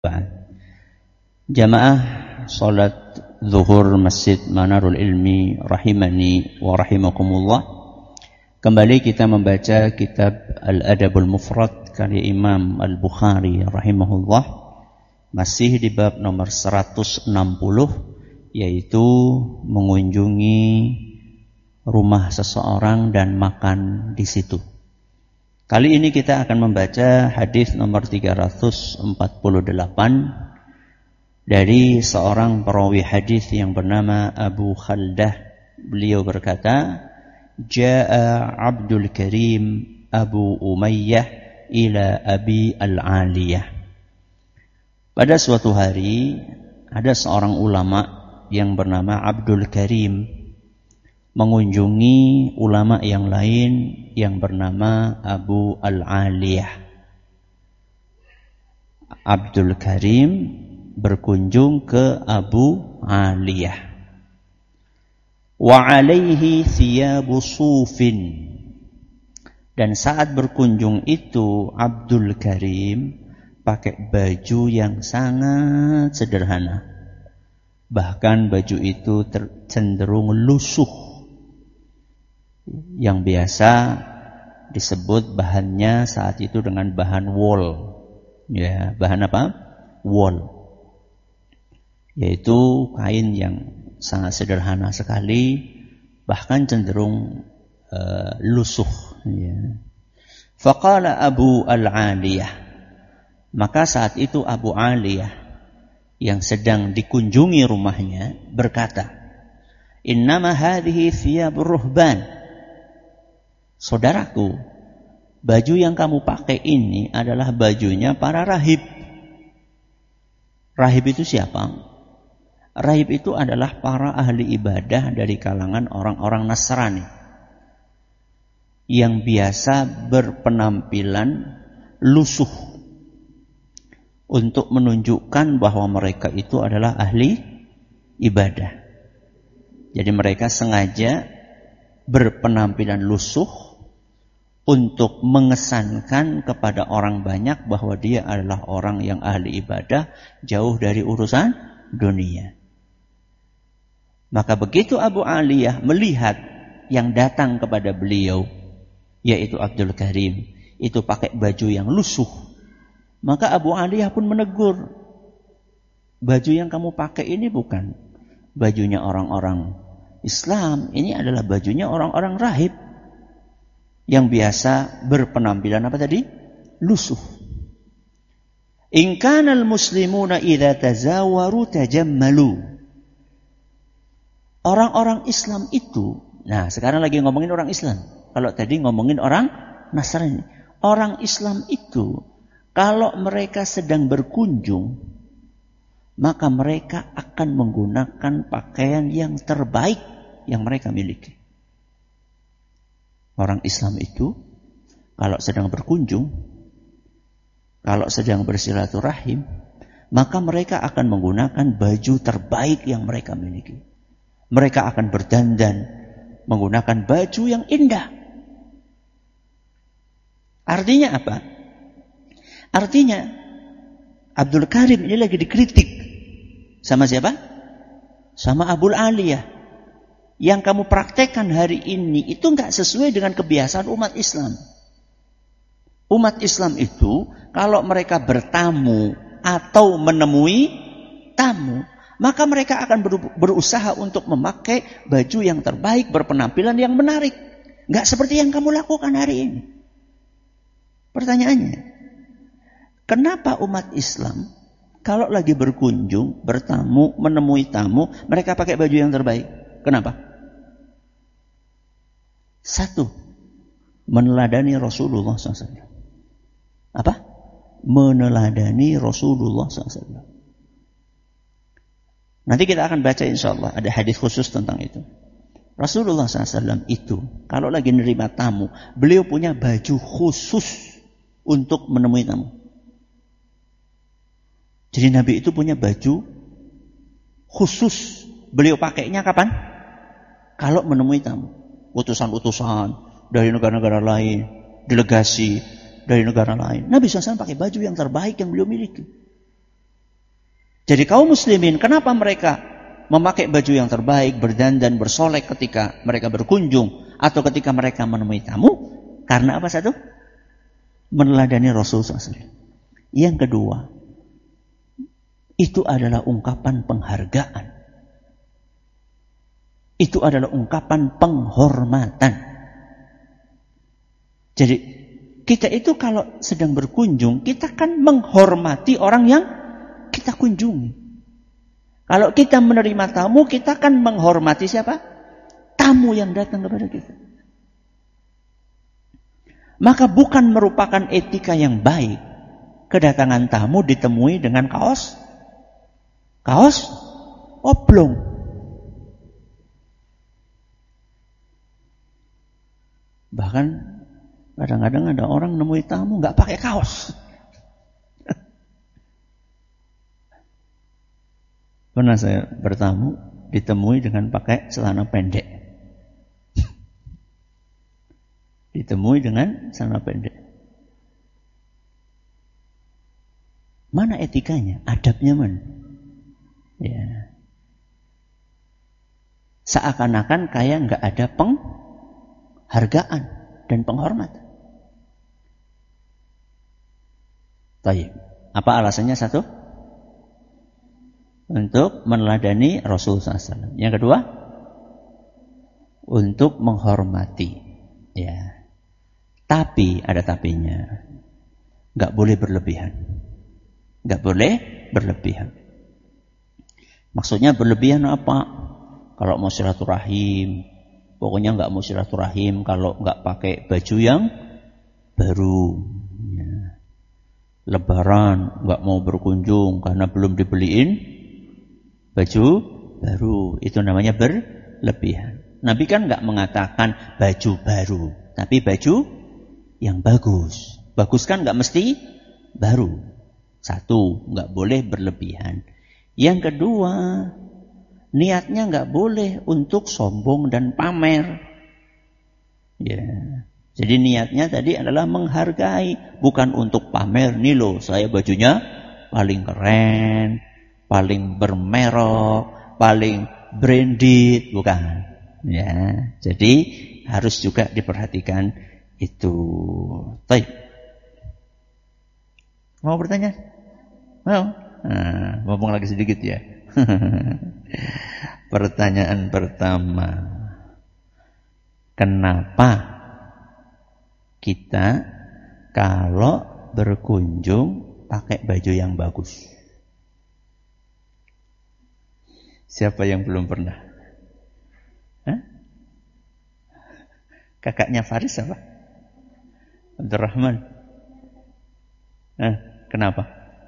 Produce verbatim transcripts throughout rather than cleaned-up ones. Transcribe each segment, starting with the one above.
Jamaah salat zuhur Masjid Manarul Ilmi rahimani wa rahimakumullah. Kembali kita membaca kitab Al-Adabul Mufrad karya Imam Al-Bukhari rahimahullah. Masih di bab nomor seratus enam puluh, yaitu mengunjungi rumah seseorang dan makan di situ. Kali ini kita akan membaca hadis nomor tiga ratus empat puluh delapan dari seorang perawi hadis yang bernama Abu Khaldah. Beliau berkata, "Ja'a Abdul Karim Abu Umayyah ila Abi Al-Aliyah." Pada suatu hari ada seorang ulama yang bernama Abdul Karim mengunjungi ulama yang lain yang bernama Abu Al-Aliyah. Abdul Karim berkunjung ke Abu Aliyah. Wa alaihi thiyabu sufin. Dan saat berkunjung itu Abdul Karim pakai baju yang sangat sederhana. Bahkan baju itu cenderung lusuh, yang biasa disebut bahannya saat itu dengan bahan wool. Ya, bahan apa? Wool. Yaitu kain yang sangat sederhana sekali, bahkan cenderung uh, lusuh. Ya. Faqala Abu Al-Aliyah. Maka saat itu Abu Aliyah yang sedang dikunjungi rumahnya berkata, "Innama hadhihi thiyabur ruhban." Saudaraku, baju yang kamu pakai ini adalah bajunya para rahib. Rahib itu siapa? Rahib itu adalah para ahli ibadah dari kalangan orang-orang Nasrani yang biasa berpenampilan lusuh untuk menunjukkan bahwa mereka itu adalah ahli ibadah. Jadi mereka sengaja berpenampilan lusuh untuk mengesankan kepada orang banyak bahwa dia adalah orang yang ahli ibadah, jauh dari urusan dunia. Maka begitu Abu Aliyah melihat yang datang kepada beliau, yaitu Abdul Karim, itu pakai baju yang lusuh, maka Abu Aliyah pun menegur, "Baju yang kamu pakai ini bukan bajunya orang-orang Islam, ini adalah bajunya orang-orang rahib yang biasa berpenampilan apa tadi? Lusuh. In kana al-muslimuna idza tazawaru tajammalu." Orang-orang Islam itu, nah sekarang lagi ngomongin orang Islam. Kalau tadi ngomongin orang Nasrani. Orang Islam itu kalau mereka sedang berkunjung, maka mereka akan menggunakan pakaian yang terbaik yang mereka miliki. Orang Islam itu kalau sedang berkunjung, kalau sedang bersilaturahim, maka mereka akan menggunakan baju terbaik yang mereka miliki. Mereka akan berdandan menggunakan baju yang indah. Artinya apa? Artinya Abdul Karim ini lagi dikritik. Sama siapa? Sama Abu Aliyah. Yang kamu praktekkan hari ini itu enggak sesuai dengan kebiasaan umat Islam. Umat Islam itu kalau mereka bertamu atau menemui tamu, maka mereka akan berusaha untuk memakai baju yang terbaik, berpenampilan yang menarik. Enggak seperti yang kamu lakukan hari ini. Pertanyaannya, kenapa umat Islam kalau lagi berkunjung, bertamu, menemui tamu, mereka pakai baju yang terbaik? Kenapa? Satu, meneladani Rasulullah shallallahu alaihi wasallam. Apa? Meneladani Rasulullah shallallahu alaihi wasallam. Nanti kita akan baca insyaAllah, ada hadis khusus tentang itu. Rasulullah shallallahu alaihi wasallam itu, kalau lagi menerima tamu, beliau punya baju khusus untuk menemui tamu. Jadi Nabi itu punya baju khusus. Beliau pakainya kapan? Kalau menemui tamu. Utusan-utusan dari negara-negara lain, delegasi dari negara lain. Nabi shallallahu alaihi wasallam pakai baju yang terbaik yang beliau miliki. Jadi kaum muslimin, kenapa mereka memakai baju yang terbaik, berdandan, bersolek ketika mereka berkunjung atau ketika mereka menemui tamu? Karena apa satu? Meneladani Rasulullah shallallahu alaihi wasallam. Yang kedua, itu adalah ungkapan penghargaan. Itu adalah ungkapan penghormatan. Jadi kita itu kalau sedang berkunjung, kita kan menghormati orang yang kita kunjungi. Kalau kita menerima tamu, kita kan menghormati siapa? Tamu yang datang kepada kita. Maka bukan merupakan etika yang baik kedatangan tamu ditemui dengan kaos kaos oblong. Bahkan kadang-kadang ada orang nemui tamu nggak pakai kaos. Pernah saya bertamu ditemui dengan pakai celana pendek. Ditemui dengan celana pendek. Mana etikanya? Adabnya mana? Ya. Seakan-akan kayak nggak ada penghargaan dan penghormatan. Baik. Apa alasannya satu? Untuk meneladani Rasulullah shallallahu alaihi wasallam. Yang kedua, untuk menghormati. Ya. Tapi ada tapinya. Nggak boleh berlebihan. Nggak boleh berlebihan. Maksudnya berlebihan apa? Kalau mau silaturahim, pokoknya nggak mau silaturahim kalau nggak pakai baju yang baru. Ya. Lebaran nggak mau berkunjung karena belum dibeliin baju baru. Itu namanya berlebihan. Nabi kan nggak mengatakan baju baru, tapi baju yang bagus. Bagus kan nggak mesti baru. Satu, nggak boleh berlebihan. Yang kedua, niatnya nggak boleh untuk sombong dan pamer. Ya. Jadi niatnya tadi adalah menghargai, bukan untuk pamer. Nih loh, saya bajunya paling keren, paling bermerek, paling branded, bukan. Ya, jadi harus juga diperhatikan itu. Baik. Mau bertanya? Mau? Nah, ngomong lagi sedikit ya. Pertanyaan pertama. Kenapa kita kalau berkunjung pakai baju yang bagus? Siapa yang belum pernah? Hah? Kakaknya Faris apa? Abdurrahman. Nah, kenapa?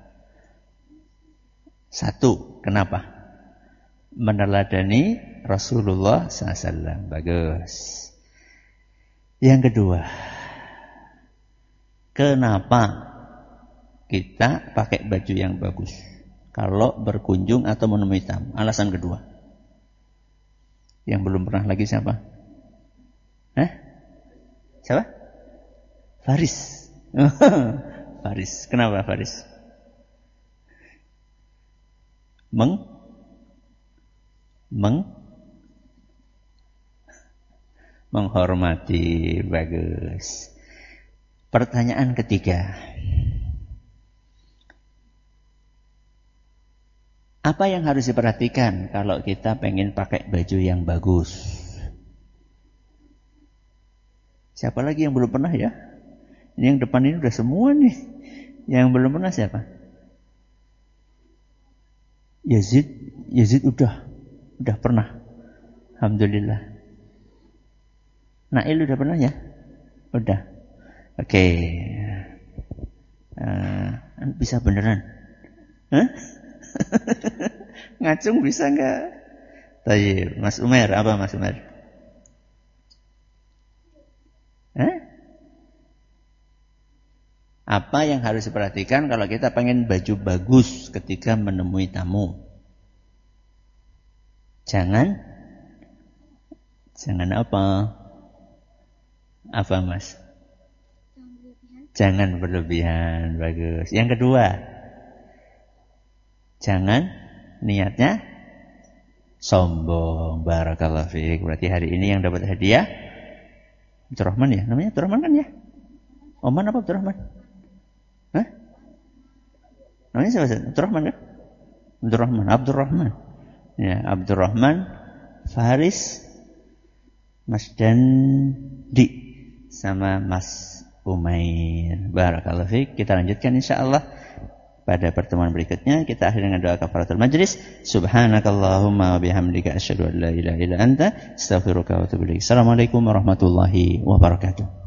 Satu, kenapa? Meneladani Rasulullah shallallahu alaihi wasallam. Bagus. Yang kedua, kenapa kita pakai baju yang bagus kalau berkunjung atau menemui tamu? Alasan kedua. Yang belum pernah lagi siapa? Hah? Siapa? Faris. Faris. Kenapa Faris? Meng Meng menghormati. Bagus. Pertanyaan ketiga. Apa yang harus diperhatikan kalau kita pengen pakai baju yang bagus? Siapa lagi yang belum pernah ya? Ini yang depan ini udah semua nih. Yang belum pernah siapa? Yazid. Yazid udah. Udah pernah. Alhamdulillah. Nail udah pernah ya? Udah. Oke. Okay. Uh, bisa beneran? Hah? Ngacung bisa nggak? Tayyib. Mas Umar, apa Mas Umar? Hah? Apa yang harus diperhatikan kalau kita pengen baju bagus ketika menemui tamu? Jangan Jangan apa? Apa Mas? Jangan berlebihan. Bagus. Yang kedua, Jangan niatnya sombong. Barakallahu fiik. Berarti hari ini yang dapat hadiah Abdurrahman ya? Namanya Abdurrahman kan ya? Oman apa Abdurrahman? Hah? Namanya siapa? Abdurrahman kan? Abdurrahman. Abdurrahman. Ya, Abdurrahman Faris Mas Dandi sama Mas Umair. Barakallahu fiik. Kita lanjutkan insyaallah pada pertemuan berikutnya. Kita akhiri dengan doa kafaratul majlis. Subhanakallahumma wa bihamdika asyhadu an la ilaha illa anta astaghfiruka wa atubu ilaik. Assalamualaikum warahmatullahi wabarakatuh.